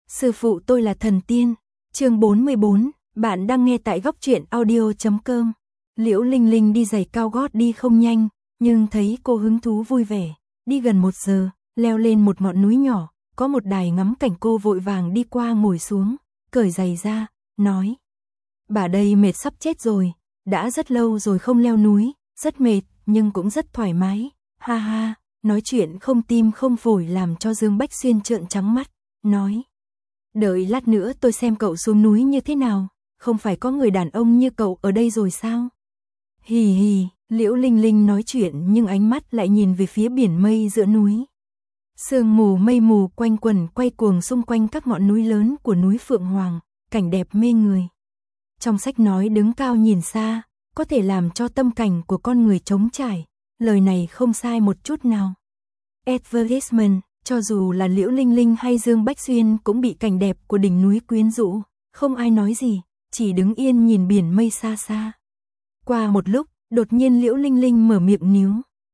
Sư phụ tôi là thần tiên. Chương 44, bạn đang nghe tại góc truyện audio.com. Liễu Linh Linh đi giày cao gót đi không nhanh, nhưng thấy cô hứng thú vui vẻ. Đi gần 1 giờ, leo lên một ngọn núi nhỏ, có một đài ngắm cảnh, cô vội vàng đi qua ngồi xuống, cởi giày ra, nói. Bà đây mệt sắp chết rồi, đã rất lâu rồi không leo núi, rất mệt, nhưng cũng rất thoải mái. Ha ha, nói chuyện không tim không phổi làm cho Dương Bách Xuyên trợn trắng mắt, nói. Đợi lát nữa tôi xem cậu xuống núi như thế nào, không phải có người đàn ông như cậu ở đây rồi sao? Hì hì, Liễu Linh Linh nói chuyện nhưng ánh mắt lại nhìn về phía biển mây giữa núi. Sương mù mây mù quanh quẩn quay cuồng xung quanh các ngọn núi lớn của núi Phượng Hoàng, cảnh đẹp mê người. Trong sách nói đứng cao nhìn xa, có thể làm cho tâm cảnh của con người trống trải, lời này không sai một chút nào. Advertisement, cho dù là Liễu Linh Linh hay Dương Bách Xuyên cũng bị cảnh đẹp của đỉnh núi quyến rũ, không ai nói gì, chỉ đứng yên nhìn biển mây xa xa. Qua một lúc, đột nhiên Liễu Linh Linh mở miệng níu.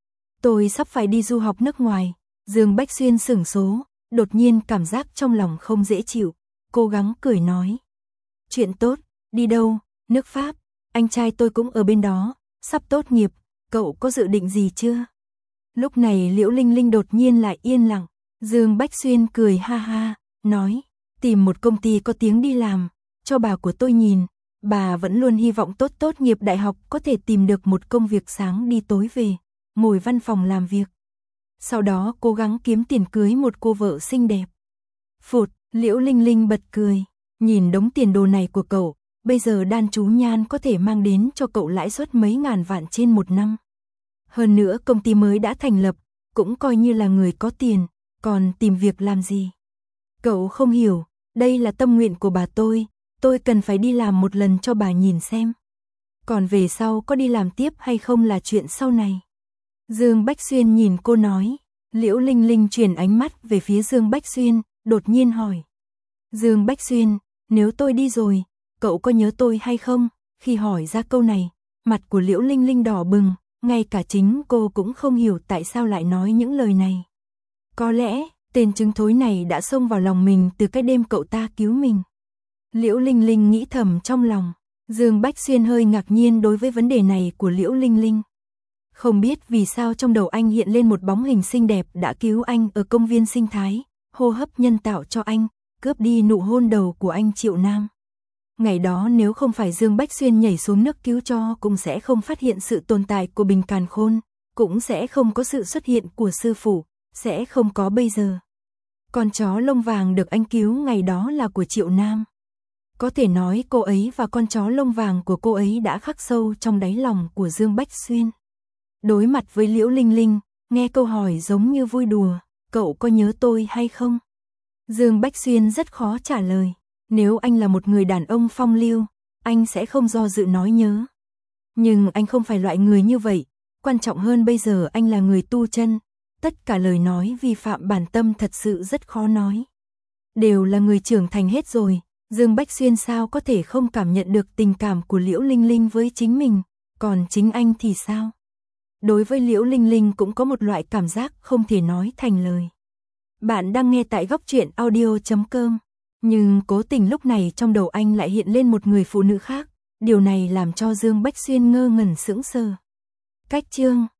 Tôi sắp phải đi du học nước ngoài. Dương Bách Xuyên sửng số, đột nhiên cảm giác trong lòng không dễ chịu, cố gắng cười nói. Chuyện tốt, đi đâu? Nước Pháp, anh trai tôi cũng ở bên đó, sắp tốt nghiệp, cậu có dự định gì chưa? Lúc này Liễu Linh Linh đột nhiên lại yên lặng, Dương Bách Xuyên cười ha ha, nói, tìm một công ty có tiếng đi làm, cho bà của tôi nhìn, bà vẫn luôn hy vọng tốt nghiệp đại học có thể tìm được một công việc sáng đi tối về, ngồi văn phòng làm việc. Sau đó cố gắng kiếm tiền cưới một cô vợ xinh đẹp. Phụt, Liễu Linh Linh bật cười, nhìn đống tiền đồ này của cậu, bây giờ Đan Chú Nhan có thể mang đến cho cậu lãi suất mấy ngàn vạn trên một năm. Hơn nữa công ty mới đã thành lập, cũng coi như là người có tiền, còn tìm việc làm gì? Cậu không hiểu, đây là tâm nguyện của bà tôi cần phải đi làm một lần cho bà nhìn xem. Còn về sau có đi làm tiếp hay không là chuyện sau này. Dương Bách Xuyên nhìn cô nói, Liễu Linh Linh chuyển ánh mắt về phía Dương Bách Xuyên, đột nhiên hỏi. Dương Bách Xuyên, nếu tôi đi rồi, cậu có nhớ tôi hay không? Khi hỏi ra câu này, mặt của Liễu Linh Linh đỏ bừng, ngay cả chính cô cũng không hiểu tại sao lại nói những lời này. Có lẽ, tên trứng thối này đã xông vào lòng mình từ cái đêm cậu ta cứu mình. Liễu Linh Linh nghĩ thầm trong lòng, Dương Bách Xuyên hơi ngạc nhiên đối với vấn đề này của Liễu Linh Linh. Không biết vì sao trong đầu anh hiện lên một bóng hình xinh đẹp đã cứu anh ở công viên sinh thái, hô hấp nhân tạo cho anh, cướp đi nụ hôn đầu của anh Triệu Nam. Ngày đó nếu không phải Dương Bách Xuyên nhảy xuống nước cứu cho cũng sẽ không phát hiện sự tồn tại của Bình Càn Khôn, cũng sẽ không có sự xuất hiện của sư phụ, sẽ không có bây giờ. Con chó lông vàng được anh cứu ngày đó là của Triệu Nam. Có thể nói cô ấy và con chó lông vàng của cô ấy đã khắc sâu trong đáy lòng của Dương Bách Xuyên. Đối mặt với Liễu Linh Linh, nghe câu hỏi giống như vui đùa, cậu có nhớ tôi hay không? Dương Bách Xuyên rất khó trả lời, nếu anh là một người đàn ông phong lưu, anh sẽ không do dự nói nhớ. Nhưng anh không phải loại người như vậy, quan trọng hơn bây giờ anh là người tu chân, tất cả lời nói vi phạm bản tâm thật sự rất khó nói. Đều là người trưởng thành hết rồi, Dương Bách Xuyên sao có thể không cảm nhận được tình cảm của Liễu Linh Linh với chính mình, còn chính anh thì sao? Đối với Liễu Linh Linh cũng có một loại cảm giác không thể nói thành lời. Bạn đang nghe tại góc truyện audio.com, nhưng cố tình lúc này trong đầu anh lại hiện lên một người phụ nữ khác, điều này làm cho Dương Bách Xuyên ngơ ngẩn sững sờ. Cách chương